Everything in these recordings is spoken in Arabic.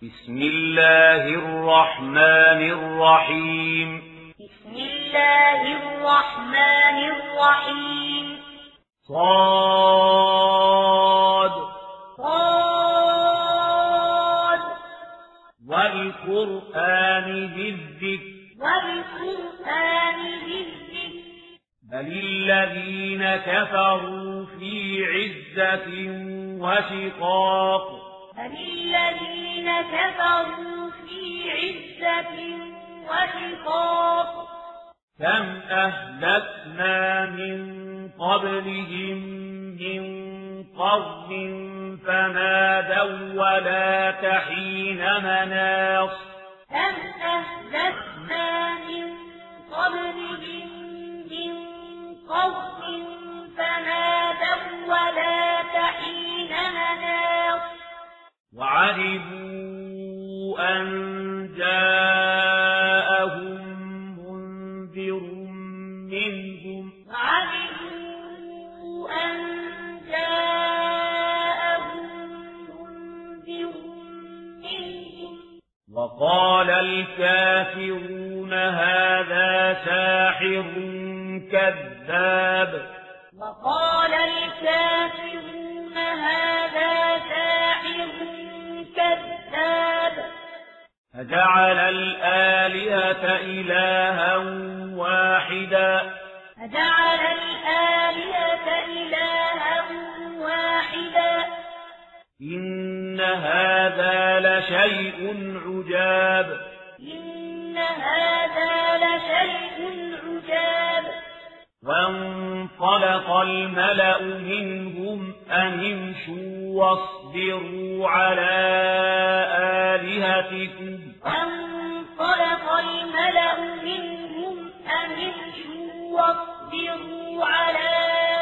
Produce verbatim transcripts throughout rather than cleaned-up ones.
بسم الله الرحمن الرحيم بسم الله الرحمن الرحيم صاد صاد والقرآن ذي الذكر والقرآن ذي الذكر بل الذين كفروا في عزة وشقاق بل الذين كفروا في عزة وشقاق كم أهلكنا من قبلهم من قرن فنادوا ولا تحين مناص كم أهلكنا من قبلهم من قرن فنادوا ولا تحين مناص وعجبوا أن جاءهم منذر منهم وعجبوا أن جاءهم منذر منهم وقال الكافرون هذا ساحر كذاب وقال الكافرون هذا ساحر كذاب فجعل الآلهة إلها واحدا فجعل الآلهة إلها واحدا إن هذا لشيء عجاب إن هذا لشيء عجاب وانطلق الملأ منهم أن امشوا واصبروا على آلهتكم وانطلق الملأ منهم أن امشوا واصبروا على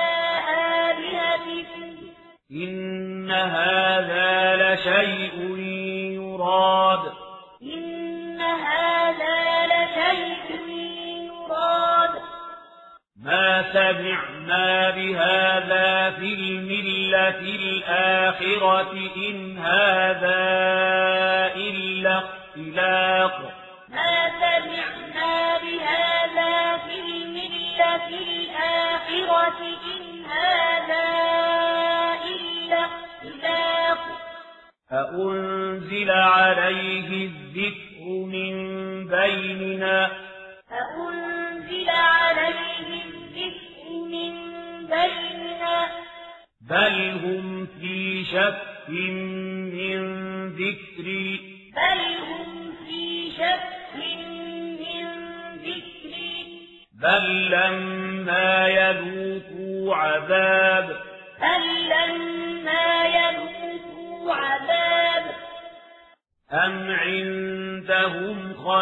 آلهتكم إن هذا لشيء يراد إن هذا لشيء يراد ما سمعنا بهذا في الملة الآخرة إن هذا إلا اختلاق ما سمعنا بهذا في الملة الآخرة إن هذا إلا اختلاق أأنزل عليه الذكر من بيننا فأنزل عليه الذكر من بيننا بل هم في شك من ذكري بل هم في شك من ذكري بل لما يذوقوا عذاب بل لما يذوقوا عذاب أم عندهم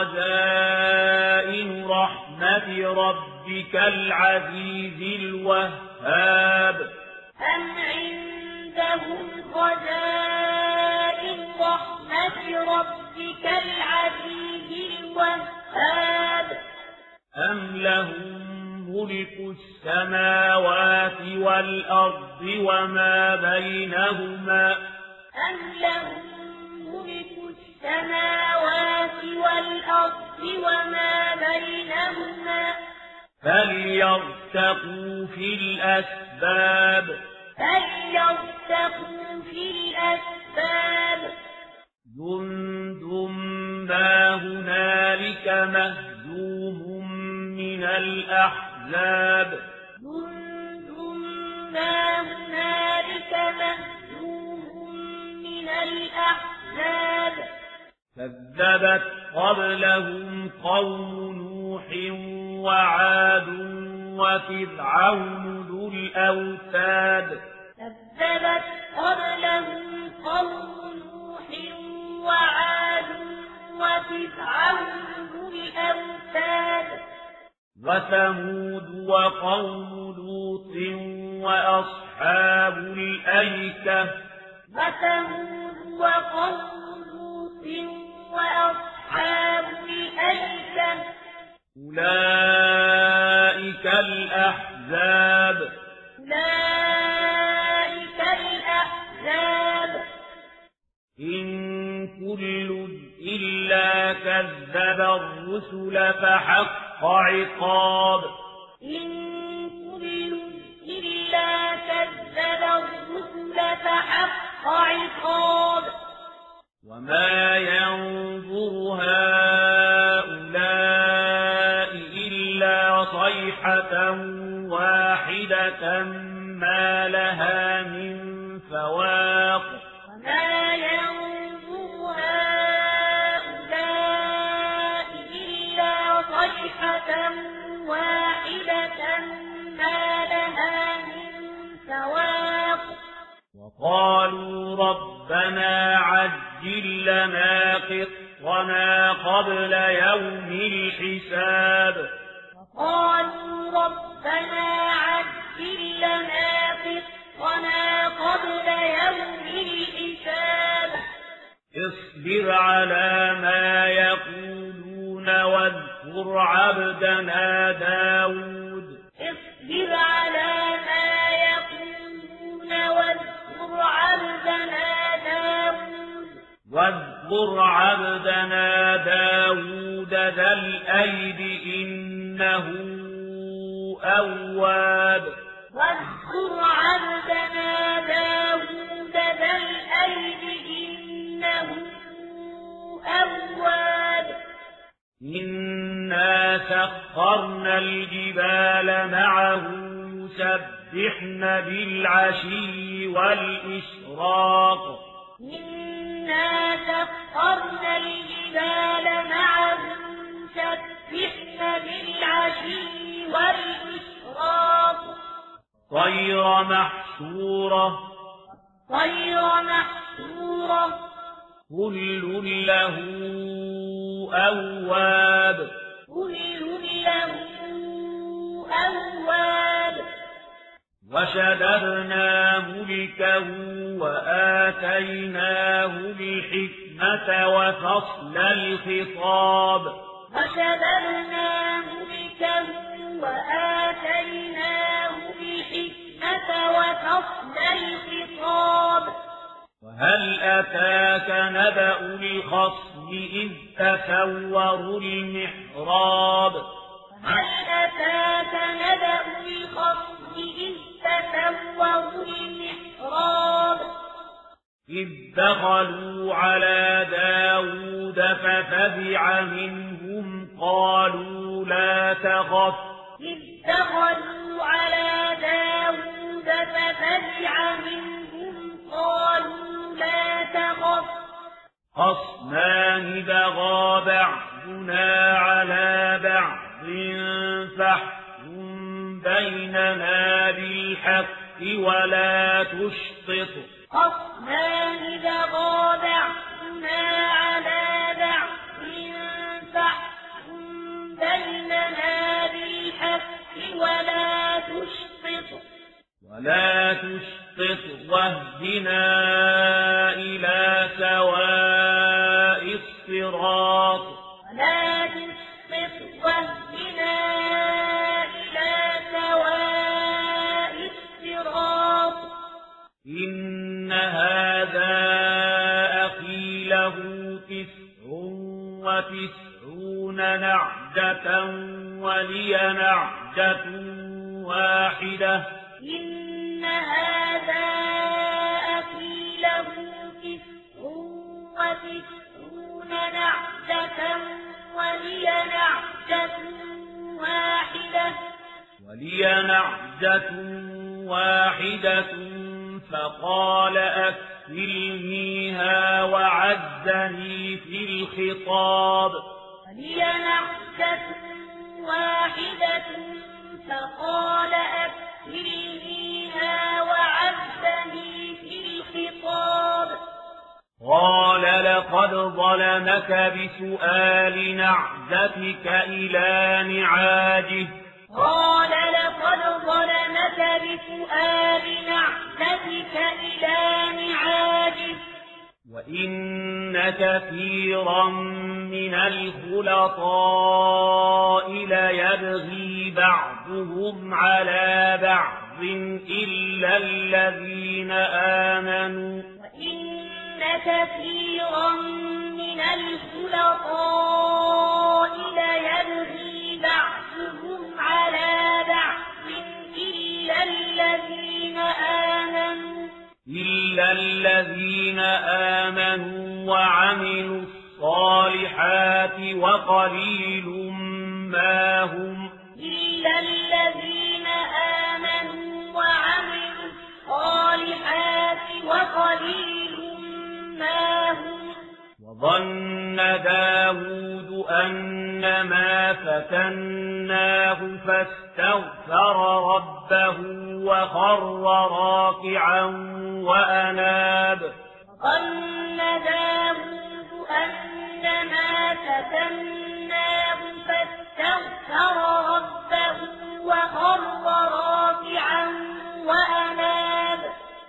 خزائن رحمة ربك العزيز الوهاب أم عندهم خزائن رحمة ربك العزيز الوهاب أم لهم ملك السماوات والأرض وما بينهما أم لهم ملك السماوات والأرض وما بينهما فليرتقوا في الأسباب فليرتقوا في الأسباب جند ما هنالك مهزوم من الأحزاب جند ما هنالك مهزوم من الأحزاب كذبت قبلهم قوم نوح وعاد وفرعون ذو الأوتاد كذبت قبلهم قوم نوح وعاد وفرعون ذو الأوتاد وثمود وقوم لوط وأصحاب الأيكة وثمود وقوم لوط وأصحاب الأيكة أولئك الأحزاب أولئك الأحزاب إن كل إلا كذب الرسل فحق عقاب إن كل إلا كذب الرسل فحق عقاب وما ينظر هؤلاء إلا صيحة واحدة ما لها من فواق وما ينظر هؤلاء إلا صيحة واحدة ما لها من فواق وقالوا ربنا عجل لنا قطنا قبل يوم الحساب وقالوا ربنا عجل لنا قطنا قبل يوم الحساب اصبر على ما يقولون واذكر عبدنا داود اصبر على ما يقولون واذكر عبدنا داود واذكر عبدنا داود ذا الأيد إنه أواب واذكر عبدنا داود ذا الأيد إنه أواب إنا سخرنا الجبال معه يسبحن بالعشي والإشراق إنا سخرنا الجبال معه يسبحن بالعشي والإشراق غير محشورة غير محشورة كل له أواب كل له أواب وشددنا ملكه وآتيناه الحكمة وفصل الخطاب وشددنا ملكه وآتيناه الحكمة وفصل الخطاب وهل أتاك نبأ الخصم إذ تسوروا المحراب هل أتاك نبأ الخصم إذ تسوروا المحراب إذ دخلوا على داود ففزع منهم قالوا لا تخف إذ دخلوا على داود ففزع منهم قالوا لا تخف خصمان بغى بعضنا على بعض فاحكم بيننا بالحق ولا تشطط خصمان بغى بعضنا على بعض فاحكم بيننا بالحق ولا تشطط ولا تشطط واهدنا إلى سواء الصراط ولا تشطط واهدنا إلى سواء الصراط إن هذا أخي له تسع وتسعون نعجة ولي نعجة واحدة إن هذا أخي له تسع وتسعون نعجة ولي نعجة واحدة ولي نعجة واحدة فقال أكفلنيها وعزني في الخطاب ولي نعجة واحدة فقال أكفلنيها وعزني في الخطاب قال لقد ظلمك بسؤال نعجتك إلى نعاجه قال لقد ظلمك بسؤال نعجتك إلى نعاجه وإن كثيرا من الخلطاء ليبغي بعضهم على بعض إلا الذين آمنوا وإن كثيرا من الخلطاء ليبغي بعضهم على بعض إلا الذين آمنوا إلا الذين آمنوا وعملوا الصالحات وقليل ما هم إلا الذين آمنوا وعملوا الصالحات وقليل ما هم وظن داود أنما فتناه فاستغفر ربه وخر راكعا وأناب وظن داود أنما فتناه فاستغفر ربه وخر راكعا وأناب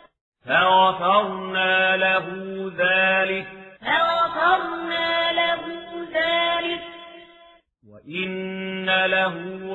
فغفرنا له ذلك فغفرنا له ذلك وإن له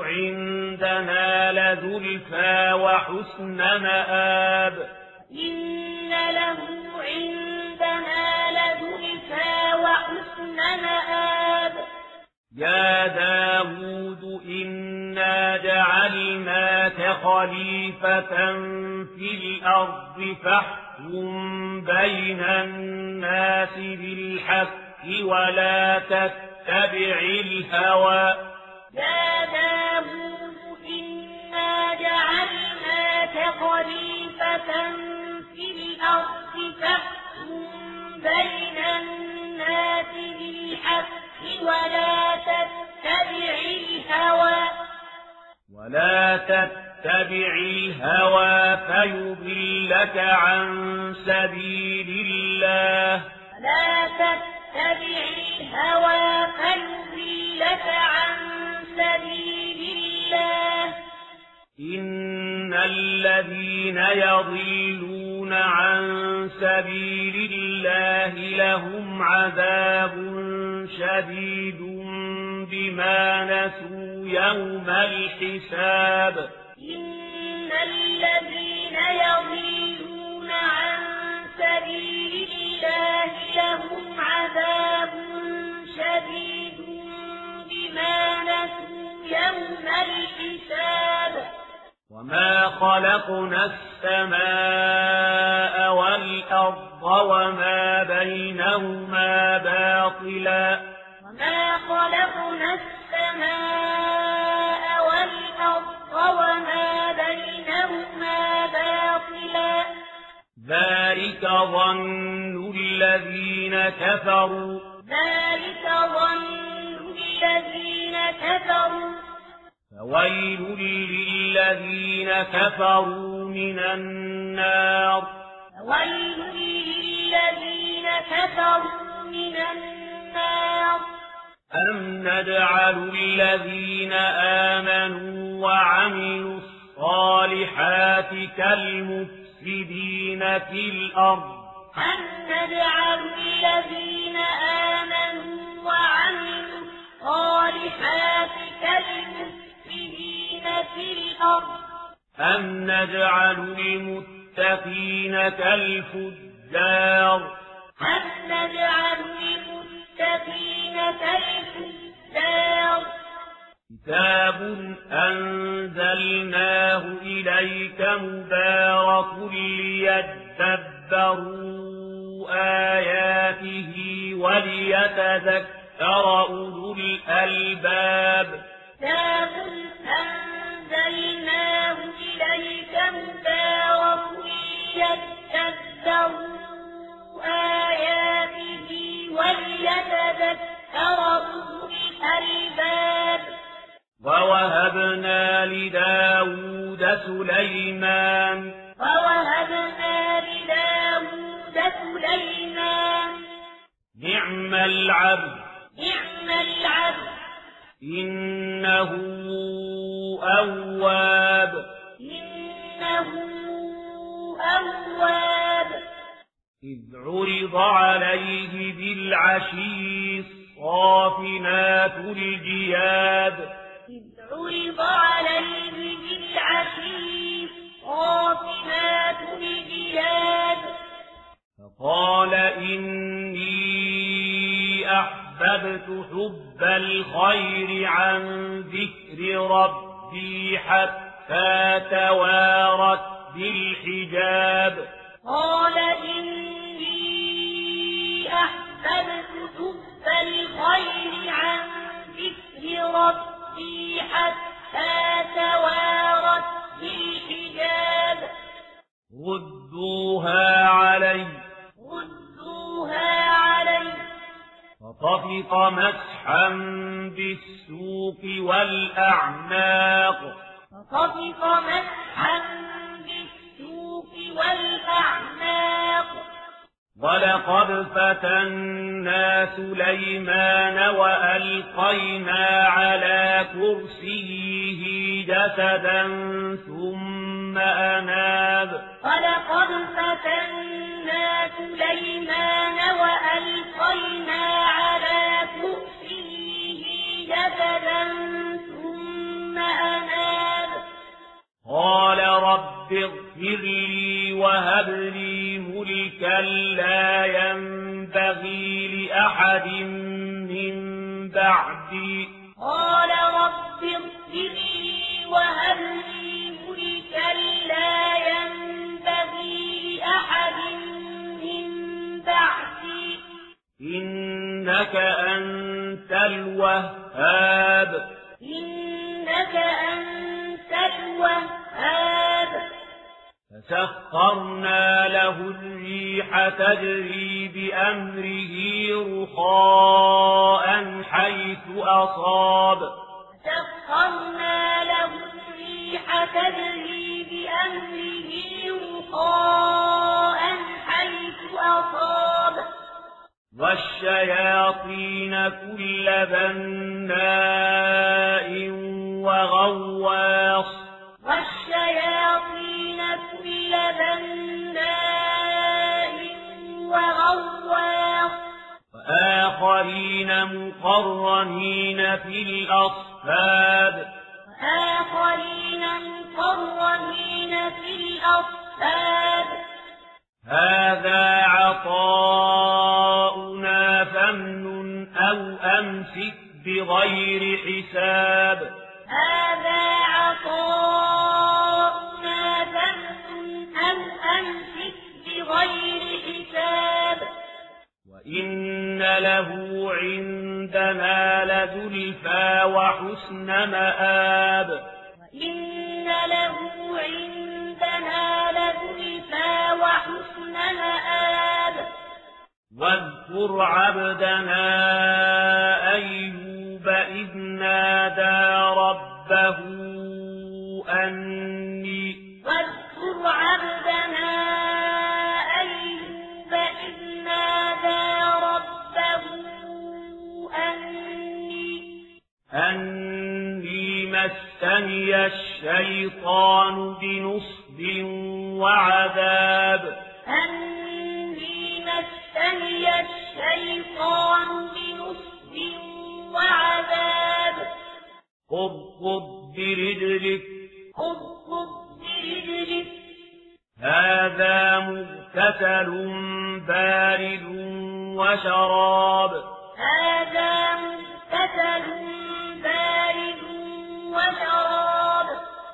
عندنا لزلفى وحسن مآب إن له عندنا لزلفى وحسن مآب يا داود إنا جعلناك خليفة في الأرض فاحكم بين الناس بالحق ولا تتبع الهوى يا داود إنا جعلناك خليفة في الأرض فاحكم بين الناس بالحق ولا تتبع الهوى ولا تتبع الهوى فيضلك عن سبيل الله ولا تتبع الهوى فيضلك عن سبيل الله إن الذين يضلون عن سبيل الله لهم عذاب شديد بما نسوا يوم الحساب إن الذين يضلون عن سبيل الله لهم عذاب شديد بما نسوا يوم الحساب وما خلقنا السماء والأرض وما بينهما باطلا وما خلقنا السماء والأرض وما بينهما باطلا ذلك ظن الذين كفروا ذلك ظن الذين كفروا فويل للذين كفروا من النار ويل للذين كفروا من النار أم نجعل الذين آمنوا وعملوا الصالحات كالمفسدين في الأرض أم نجعل الذين آمنوا وعملوا الصالحات كالمفسدين في الأرض أم نجعل المتقين كالفجار أم نجعل المتقين كالفجار كتاب أنزلناه إليك مبارك ليدبروا آياته وليتذكر أولو الألباب كتاب أنزلناه إليك مبارك ليدبروا آياته وليتذكر أولو الألباب ووهبنا لداود سليمان ووهبنا لداود سليمان نعم العبد نعم العبد إنه أواب إنه أواب إذ عرض عليه بالعشي الصافنات الجياد إذ عرض عليه بالعشي الصافنات الجياد وقال إني أحببت حب الخير عن ذكر ربي حتى توارت بالحجاب قال إني أحببت حب الخير عن ذكر ربي حتى توارت بالحجاب ردوها علي ردوها علي فطفق مسحا بالسوق والأعناق فطفق مسحا بالسوق والأعناق ولقد فتنا سليمان وألقينا على كرسيه جسدا ثم أناب ولقد فتنا سليمان وألقينا على كرسيه جسدا ثم أناب قال رب اغفر لي وهب لي ملكا لا ينبغي لأحد من بعدي قال رب اغفر لي وهب لي ملكا لا ينبغي لأحد من بعدي إنك أنت الوهاب إنك أنت الوهاب فسخرنا له الريح تجري بأمره رخاء حيث أصاب سخرنا له الريح تجري بأمره رخاء حيث أصاب والشياطين كل بناء وغواص والشياطين كل بناء وغواص وآخرين مقرنين في الأصفاد وآخرين مقرنين في الأصفاد هذا عطاؤنا فامنن أو أمسك بغير حساب هذا عطاؤنا فامنن أو أمسك بغير حساب وإن له عندنا لزلفى وحسن مآب وإن له عندنا لزلفى وحسن مآب واذكر عبدنا أيوب إذ نادى ربه أني واذكر عبدنا أيوب إذ نادى ربه أني أني مسني الشيطان بنصب وعذاب أني مسني الشيطان بنصب وعذاب اركض برجلك اركض برجلك هذا مغتسل بارد وشراب هذا مغتسل بارد وشراب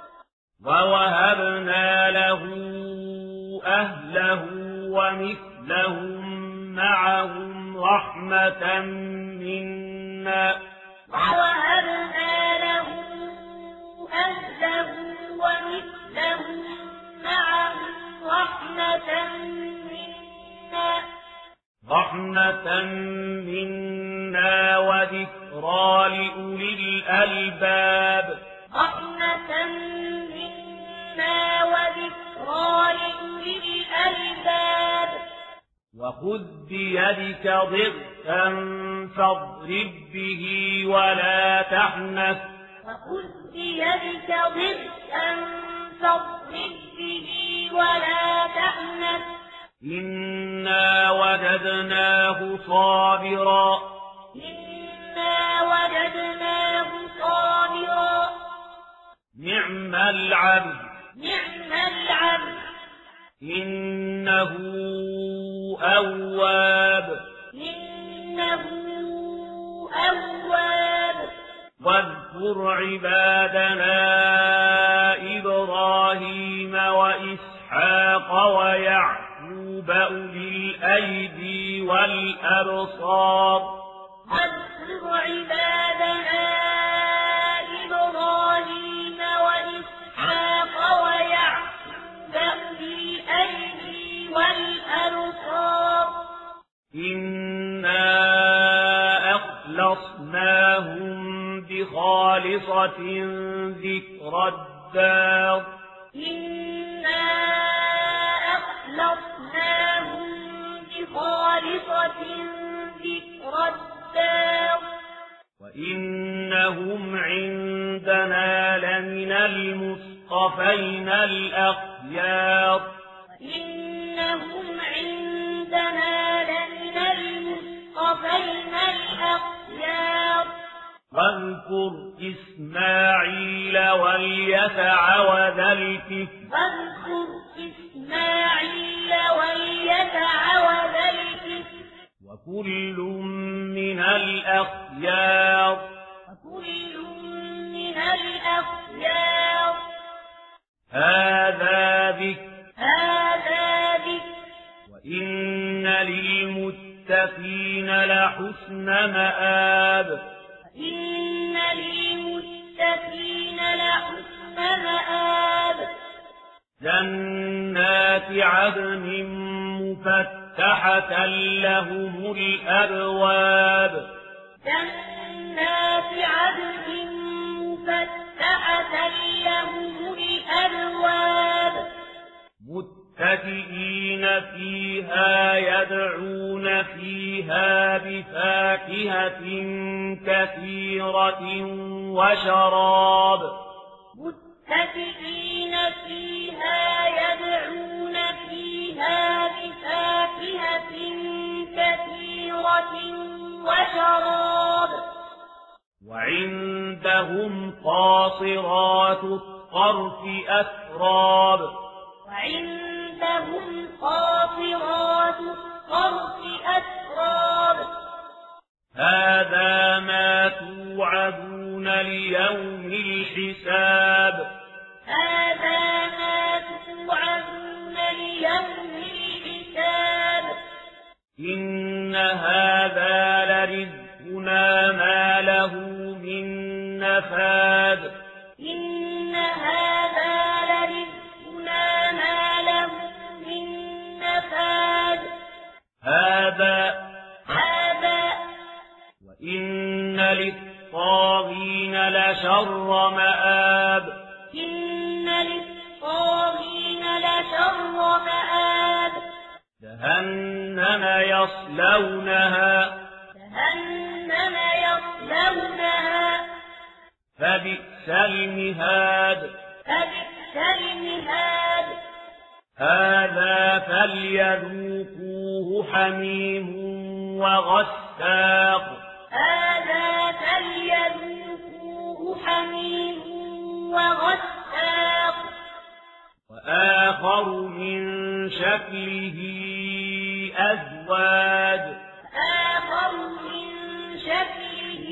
ووهبنا له أهله ومثلهم معهم رحمة منا ووهبنا له أهله ومثلهم معهم رحمة منا رحمة منا وذكرى لأولي الألباب رحمة منا وذكرى لأولي الألباب وخذ بيدك ضغثا فاضرب به ولا تحنث وخذ بيدك ضغثا فاضرب به ولا تحنث إنا وجدناه صابرا إنا وجدناه صابرا نعم العبد نعم العبد إنه أواب إنه أواب واذكر عبادنا إبراهيم وإسحاق ويعقوب أولي الأيدي والأبصار واذكر عبادنا إبراهيم وإسحاق ويعقوب أولي الأيدي والأبصار إنا أخلصناهم بخالصة ذكر الدار إنا أخلصناهم بخالصة ذكر الدار وإنهم عندنا لمن المصطفين الأخيار وإنهم عندنا لمن المصطفين الأخيار واذكر إسماعيل واليسع وذا الكفل واذكر إسماعيل واليسع وذا الكفل وكل من الأخيار وكل من الأخيار هذا ذكر هذا ذكر وإن للمتقين لحسن مآب إن للمتقين لحسن مآب جنات عدن مفتحة لهم الأبواب جنات عدن مفتحة لهم الأبواب متكئين فيها يدعون فيها بفاكهة كثيرة وشراب متكئين فيها يدعون فيها بفاكهة كثيرة وشراب وعندهم قاصرات الطرف أتراب وعندهم قاصرات الطرف أتراب هذا ما توعدون ليوم الحساب هذا ما توعدون ليوم الحساب إن هذا لرزقنا ما له من نفاد إن هذا لرزقنا ما له من نفاد هذا هذا وإن للطاغين لشر مآب إن للطاغين لشر مآب جهنم يصلونها جهنم يصلونها فبئس المهاد فبئس المهاد هذا فليذوقوه حميم وغساق هذا فليذوقوه حميم وغساق وآخر من شكله أزواج آخر من شكله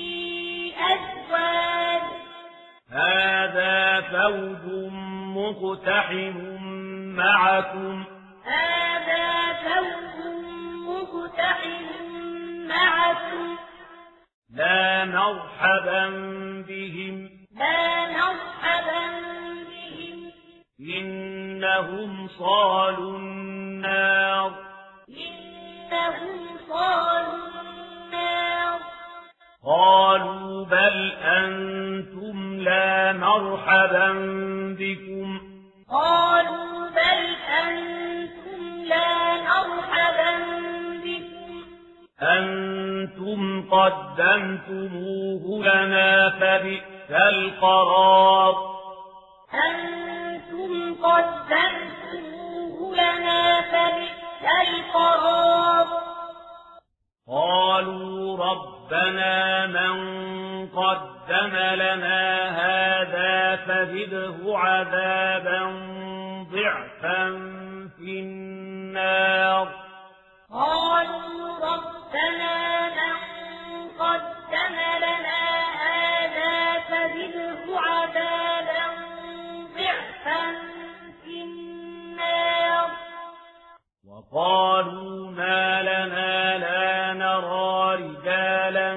أزواج هذا فوج مقتحم معكم هذا فوج مقتحم معكم لا مرحبا بهم لا مرحبا بهم إنهم صالوا النار إنهم صالوا النار قالوا بل أنتم لا مرحبا بكم قالوا بل أنتم لا مرحبا بكم أنتم قدمتموه لنا فبئس القرار أنتم قدمتموه لنا فبئس القرار قالوا ربنا من قدم لنا هذا فزده عذابا ضعفا في النار ربنا من قدم لنا هذا فزده عذابا ضعفا في النار وقالوا ما لنا لا نرى رجالا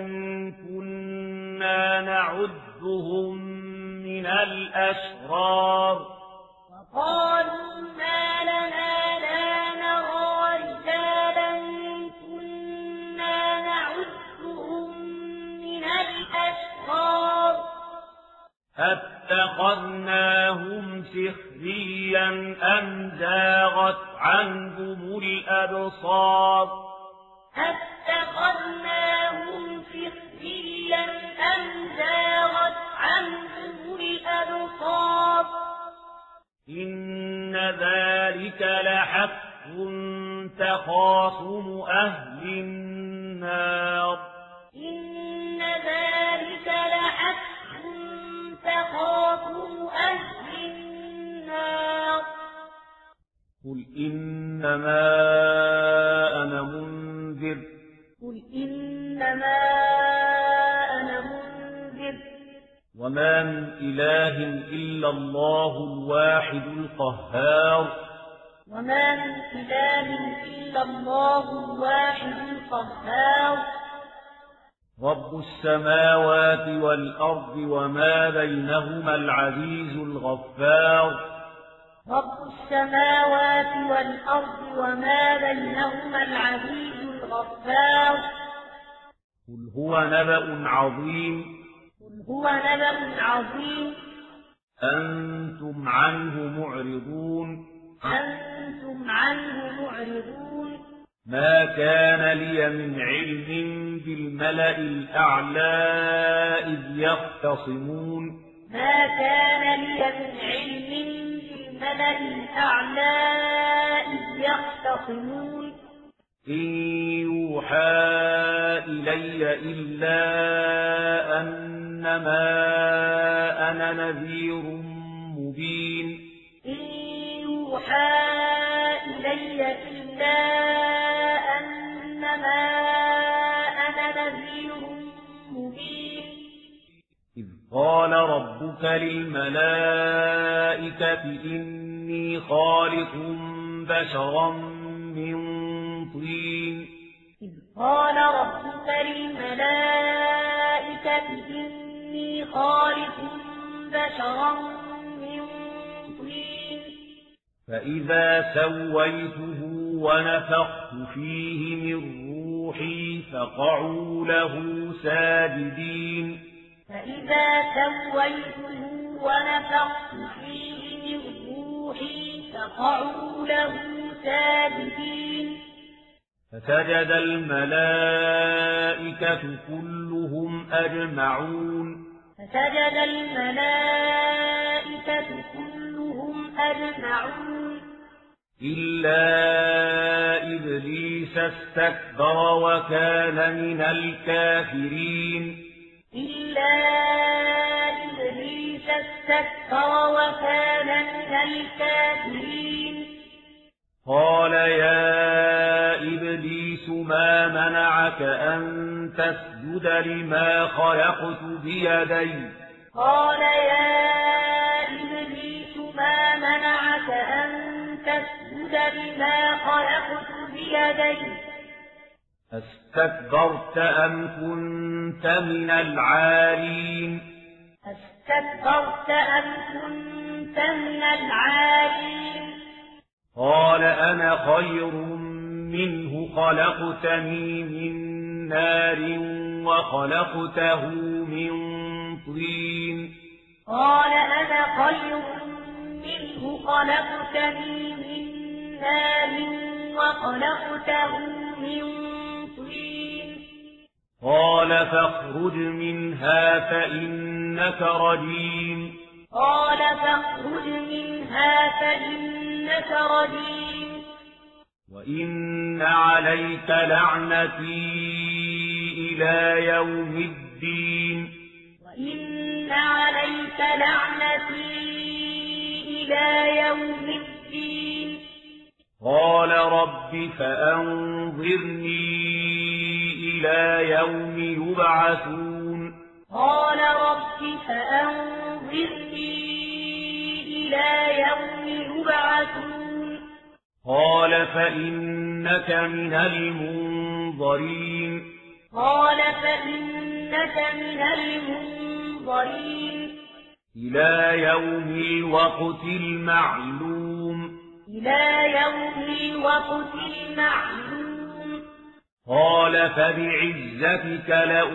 كنا نعدهم من الأشرار وقالوا ما لنا لا نرى رجالا كنا نعدهم من الأشرار أتخذناهم سخريا أم زاغت عنهم الأبصار أتخذناهم سخريا أم زاغت عنهم الأبصار إن ذلك لحق تخاصم أهل النار إن ذلك لحق تخاصم أهل النار قل إنما أنا منذر قل إنما أنا منذر وما من إله إلا الله الواحد القهار وما من إله إلا الله الواحد القهار رب السماوات والأرض وما بينهما العزيز الغفار رب السماوات والأرض وما بينهما العزيز الغفار قل هو نبأ عظيم قل هو نبأ عظيم أنتم عنه معرضون أنتم عنه معرضون ما كان لي من علم بالملأ الأعلى إذ يختصمون ما كان لي من علم بالملأ الأعلى إذ يختصمون إن يوحى إلي إلا أنما أنا نذير مبين إن يوحى إلي إلا أنما أنا نذير مبين إذ قال ربك للملائكة إني خالق بشرا من طين إذ قال ربك للملائكة إني خالق بشرا من طين فإذا سويته ونفخت فيه من روحي فقعوا له ساجدين فإذا سويته ونفخت فيه من روحي فقعوا له ساجدين فسجد الملائكة كلهم أجمعون فسجد الملائكة كلهم أجمعون إلا إبليس استكبر وكان من الكافرين إلا إبليس استكبر وكان من الكافرين قال يا إبليس ما منعك أن تسجد لما خلقت بيدي قال يا إبليس ما منعك أن تسجد لما خلقت بيدي استكبرت أم كنت من العالين استكبرت أم كنت من العالين قال أنا خير منه خلقتني من نار وخلقته من طين قال أنا خير منه خلقتني من نار وخلقته من طين قال فاخرج منها فإنك رجيم قال فاخرج منها فإنك رجيم وإن عليك لعنتي إلى يوم الدين وإن عليك لعنتي إلى يوم الدين قال رب فأنظرني إلى يوم يبعثون قال رب فأنظرني إلى يوم يبعثون قال فإنك من المنظرين قال فإنك من المنظرين إلى يوم الوقت المعلوم إلى يوم الوقت المعلوم قال فبعزتك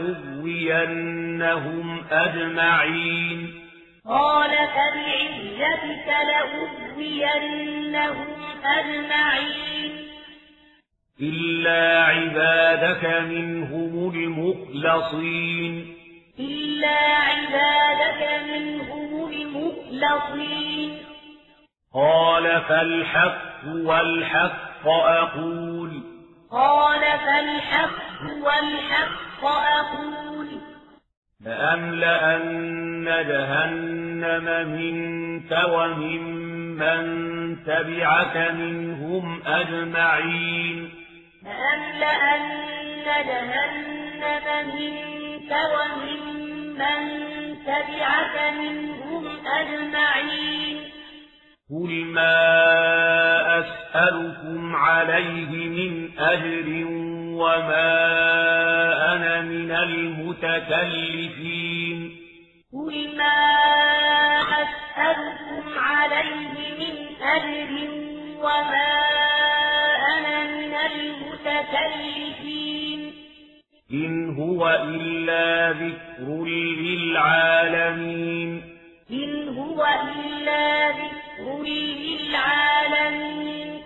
لأغوينهم أجمعين قال فبعزتك لأغوينهم أجمعين إلا عبادك منهم المخلصين إلا عبادك منهم المخلصين قال فالحق والحق أقول قال فالحق والحق أقول لأملأن جهنم منك وممن تبعك منهم أجمعين لأملأن جهنم منك وممن تبعك منهم أجمعين قل ما أسألكم عليه من أجر وما أنا من المتكلفين قل ما أسألكم عليه من أجر وما أنا من المتكلفين إن هو إلا ذكر للعالمين إن هو إلا ذكر للعالمين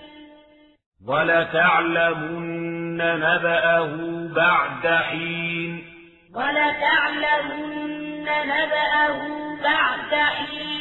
ولتعلمن نبأه بعد حين ولتعلمن نبأه بعد حين